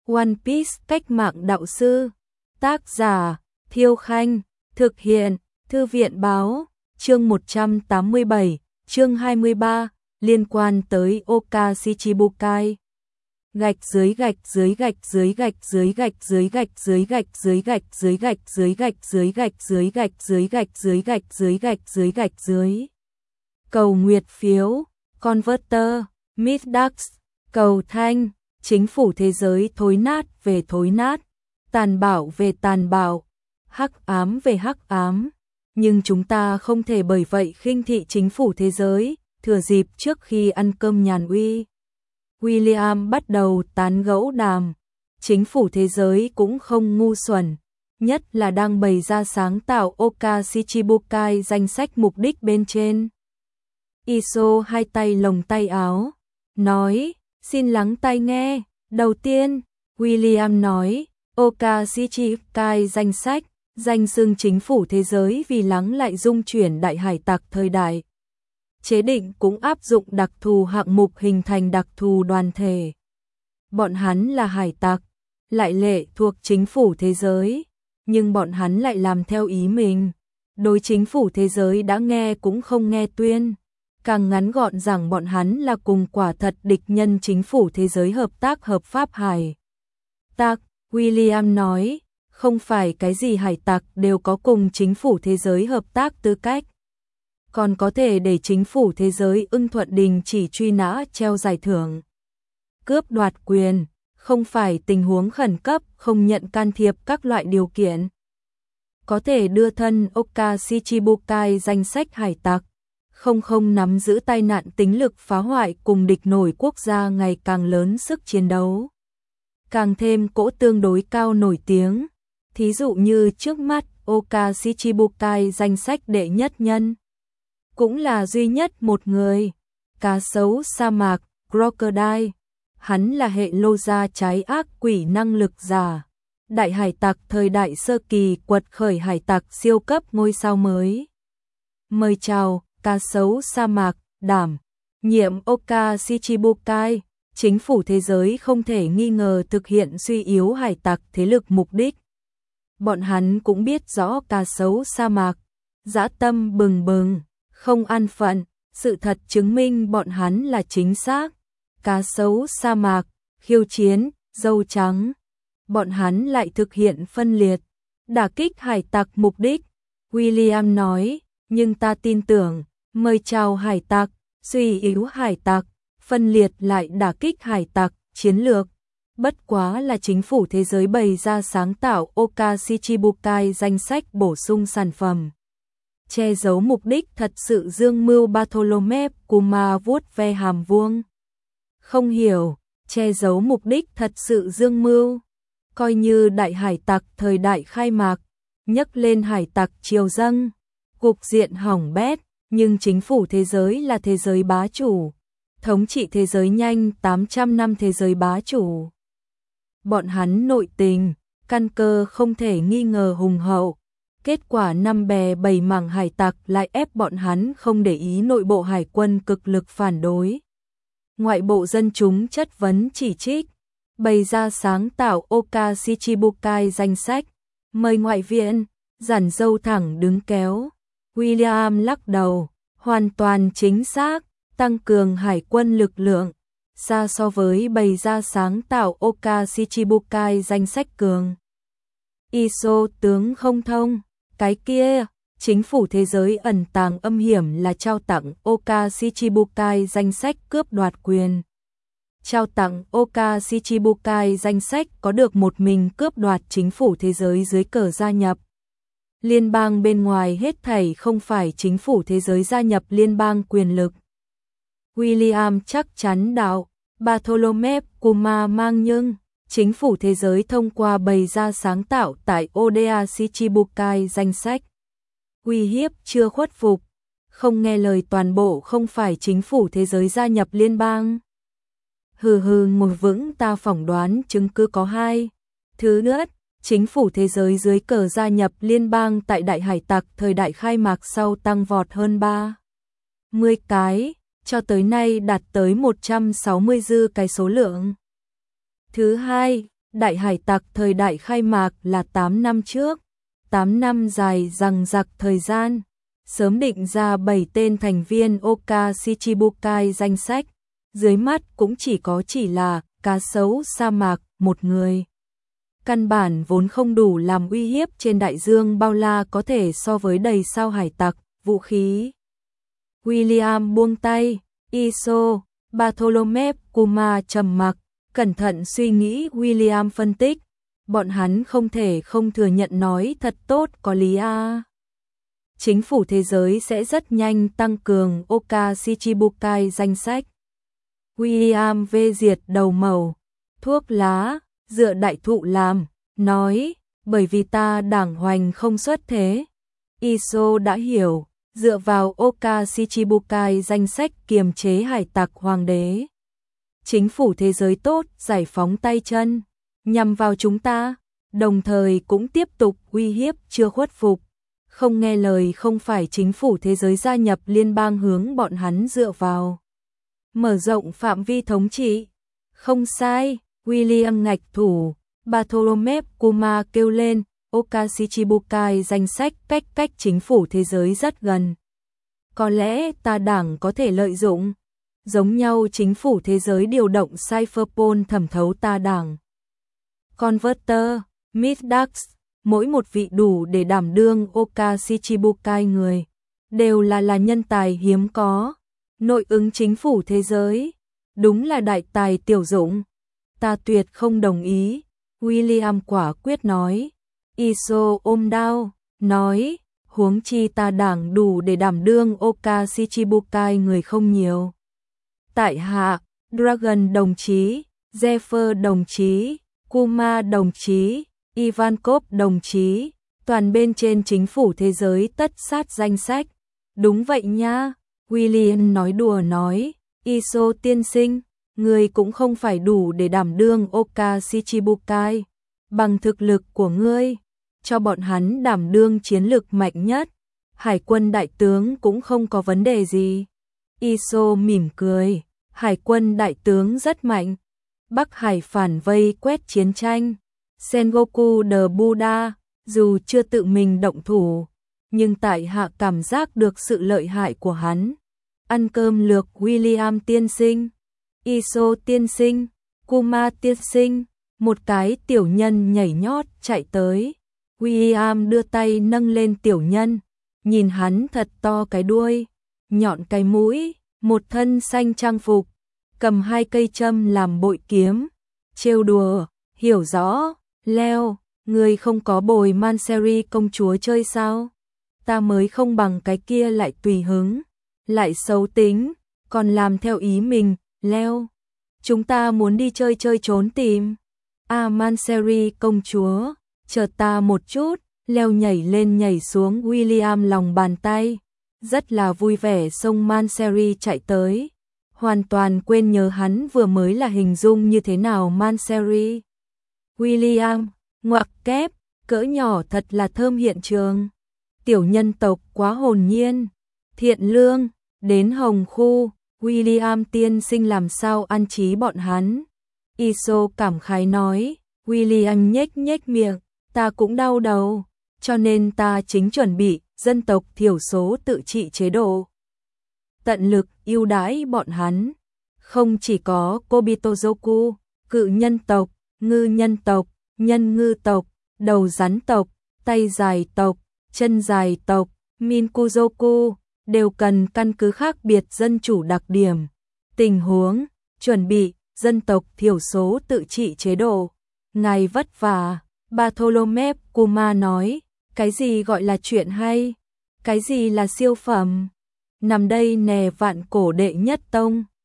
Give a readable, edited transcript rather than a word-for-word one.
One Piece cách mạng đạo sư. Tác giả Thiêu Khanh. Thực hiện Thư viện Báo. Chương 187, chương 23, liên quan tới Oka Shichibukai. Gạch dưới gạch dưới gạch dưới gạch dưới gạch dưới gạch dưới gạch dưới gạch dưới gạch dưới gạch dưới gạch dưới gạch dưới gạch dưới gạch dưới gạch dưới gạch dưới. Cầu nguyệt phiếu, Converter, Midax, cầu thanh, chính phủ thế giới thối nát về thối nát, tàn bạo về tàn bạo, hắc ám về hắc ám. Nhưng chúng ta không thể bởi vậy khinh thị chính phủ thế giới. Thừa dịp trước khi ăn cơm nhàn uy, William bắt đầu tán gẫu đàm. Chính phủ thế giới cũng không ngu xuẩn, nhất là đang bày ra sáng tạo Oka Shichibukai danh sách mục đích bên trên. Iso hai tay lồng tay áo, nói, xin lắng tai nghe. Đầu tiên, William nói, Oka Shichibukai danh sách, danh xưng chính phủ thế giới vì lắng lại dung chuyển đại hải tặc thời đại. Chế định cũng áp dụng đặc thù hạng mục hình thành đặc thù đoàn thể. Bọn hắn là hải tặc, lại lệ thuộc chính phủ thế giới, nhưng bọn hắn lại làm theo ý mình. Đối chính phủ thế giới đã nghe cũng không nghe tuyên. Càng ngắn gọn rằng bọn hắn là cùng quả thật địch nhân chính phủ thế giới hợp tác hợp pháp hải tặc. William nói, không phải cái gì hải tặc đều có cùng chính phủ thế giới hợp tác tư cách. Còn có thể để chính phủ thế giới ưng thuận đình chỉ truy nã treo giải thưởng. Cướp đoạt quyền, không phải tình huống khẩn cấp, không nhận can thiệp các loại điều kiện. Có thể đưa thân Oka Shichibukai danh sách hải tặc, không nắm giữ tai nạn tính lực phá hoại cùng địch nổi quốc gia ngày càng lớn sức chiến đấu. Càng thêm cỗ tương đối cao nổi tiếng, thí dụ như trước mắt Oka Shichibukai danh sách đệ nhất nhân. Cũng là duy nhất một người, cá sấu sa mạc, Crocodile. Hắn là hệ lô gia trái ác quỷ năng lực giả. Đại hải tặc thời đại sơ kỳ quật khởi hải tặc siêu cấp ngôi sao mới. Mời chào, cá sấu sa mạc, đảm nhiệm Oka Shichibukai. Chính phủ thế giới không thể nghi ngờ thực hiện suy yếu hải tặc thế lực mục đích. Bọn hắn cũng biết rõ cá sấu sa mạc, dã tâm bừng bừng, không an phận, sự thật chứng minh bọn hắn là chính xác. Cá sấu sa mạc, khiêu chiến, dâu trắng. Bọn hắn lại thực hiện phân liệt, đả kích hải tặc mục đích. William nói, nhưng ta tin tưởng, mời chào hải tặc, suy yếu hải tặc, phân liệt lại đả kích hải tặc, chiến lược. Bất quá là chính phủ thế giới bày ra sáng tạo Oka Shichibukai danh sách bổ sung sản phẩm. Che giấu mục đích thật sự dương mưu. Bartholomew Kuma vuốt ve hàm vuông. Không hiểu, che giấu mục đích thật sự dương mưu. Coi như đại hải tặc thời đại khai mạc, nhấc lên hải tặc triều dâng, cục diện hỏng bét, nhưng chính phủ thế giới là thế giới bá chủ. Thống trị thế giới nhanh 800 năm thế giới bá chủ. Bọn hắn nội tình, căn cơ không thể nghi ngờ hùng hậu. Kết quả năm bè bảy mảng hải tặc lại ép bọn hắn không để ý nội bộ hải quân cực lực phản đối. Ngoại bộ dân chúng chất vấn chỉ trích, bày ra sáng tạo Oka Shichibukai danh sách, mời ngoại viện, giản dâu thẳng đứng kéo. William lắc đầu, hoàn toàn chính xác, tăng cường hải quân lực lượng, xa so với bày ra sáng tạo Oka Shichibukai danh sách cường. Iso tướng không thông. Cái kia, chính phủ thế giới ẩn tàng âm hiểm là trao tặng Oka Shichibukai danh sách cướp đoạt quyền. Trao tặng Oka Shichibukai danh sách có được một mình cướp đoạt chính phủ thế giới dưới cờ gia nhập. Liên bang bên ngoài hết thảy không phải chính phủ thế giới gia nhập liên bang quyền lực. William chắc chắn đạo, Bartholomew Kuma mang nhưng. Chính phủ thế giới thông qua bày ra sáng tạo tại Oda Shichibukai danh sách. Uy hiếp chưa khuất phục, không nghe lời toàn bộ không phải chính phủ thế giới gia nhập liên bang. Ngồi vững ta phỏng đoán chứng cứ có hai. Thứ nhất, chính phủ thế giới dưới cờ gia nhập liên bang tại đại hải tặc thời đại khai mạc sau tăng vọt hơn 30 cái, cho tới nay đạt tới 160 dư cái số lượng. Thứ hai, Đại hải tặc thời đại khai mạc là 8 năm trước, 8 năm dài dằng dặc thời gian, sớm định ra 7 tên thành viên Oka Shichibukai danh sách, dưới mắt cũng chỉ là cá sấu sa mạc một người. Căn bản vốn không đủ làm uy hiếp trên đại dương bao la có thể so với đầy sao hải tặc, vũ khí. William buông tay, Iso, Bartholomew Kuma trầm mặc, cẩn thận suy nghĩ. William phân tích, bọn hắn không thể không thừa nhận nói thật tốt có lý a. Chính phủ thế giới sẽ rất nhanh tăng cường Oka Shichibukai danh sách. William vê diệt đầu mẩu, thuốc lá, dựa đại thụ làm, nói, bởi vì ta đảng hoành không xuất thế. Iso đã hiểu, dựa vào Oka Shichibukai danh sách kiềm chế hải tặc hoàng đế. Chính phủ thế giới tốt giải phóng tay chân, nhằm vào chúng ta, đồng thời cũng tiếp tục uy hiếp chưa khuất phục. Không nghe lời không phải chính phủ thế giới gia nhập liên bang hướng bọn hắn dựa vào. Mở rộng phạm vi thống trị. Không sai, William ngạch thủ, Bartholomew Kuma kêu lên, Oka Shichibukai danh sách cách chính phủ thế giới rất gần. Có lẽ ta đảng có thể lợi dụng. Giống nhau chính phủ thế giới điều động Cypherpol thẩm thấu ta đảng. Converter, Mithrax, mỗi một vị đủ để đảm đương Oka Shichibukai người, đều là nhân tài hiếm có. Nội ứng chính phủ thế giới, đúng là đại tài tiểu dụng. Ta tuyệt không đồng ý, William quả quyết nói. Iso ôm đao, nói, huống chi ta đảng đủ để đảm đương Oka Shichibukai người không nhiều. Tại hạ, Dragon đồng chí, Zephyr đồng chí, Kuma đồng chí, Ivankov đồng chí, toàn bên trên chính phủ thế giới tất sát danh sách. Đúng vậy nha, William nói đùa nói, Iso tiên sinh, người cũng không phải đủ để đảm đương Oka Shichibukai. Bằng thực lực của ngươi, cho bọn hắn đảm đương chiến lực mạnh nhất, hải quân đại tướng cũng không có vấn đề gì. Iso mỉm cười, hải quân đại tướng rất mạnh. Bắc Hải phản vây quét chiến tranh. Sengoku the Buddha, dù chưa tự mình động thủ, nhưng tại hạ cảm giác được sự lợi hại của hắn. Ăn cơm lược William tiên sinh, Iso tiên sinh, Kuma tiên sinh, một cái tiểu nhân nhảy nhót chạy tới. William đưa tay nâng lên tiểu nhân, nhìn hắn thật to cái đuôi, nhọn cái mũi, một thân xanh trang phục, cầm 2 cây châm làm bội kiếm, trêu đùa, hiểu rõ, leo, người không có bồi Manseri công chúa chơi sao? Ta mới không bằng cái kia lại tùy hứng, lại xấu tính, còn làm theo ý mình, leo. Chúng ta muốn đi chơi trốn tìm. Manseri công chúa, chờ ta một chút, leo nhảy lên nhảy xuống William lòng bàn tay, rất là vui vẻ xông Manseri chạy tới. Hoàn toàn quên nhớ hắn vừa mới là hình dung như thế nào Manseri. William, ngoặc kép, cỡ nhỏ thật là thơm hiện trường. Tiểu nhân tộc quá hồn nhiên, thiện lương, đến hồng khu, William tiên sinh làm sao ăn trí bọn hắn. Iso cảm khái nói, William nhếch miệng, ta cũng đau đầu, cho nên ta chính chuẩn bị dân tộc thiểu số tự trị chế độ. Tận lực ưu đãi bọn hắn, không chỉ có Kobitozoku, cự nhân tộc, ngư nhân tộc, nhân ngư tộc, đầu rắn tộc, tay dài tộc, chân dài tộc, Minkuzoku, đều cần căn cứ khác biệt dân chủ đặc điểm, tình huống, chuẩn bị dân tộc thiểu số tự trị chế độ. Ngài vất vả, Bartholomew Kuma nói, cái gì gọi là chuyện hay, cái gì là siêu phẩm. Nằm đây nè vạn cổ đệ nhất tông,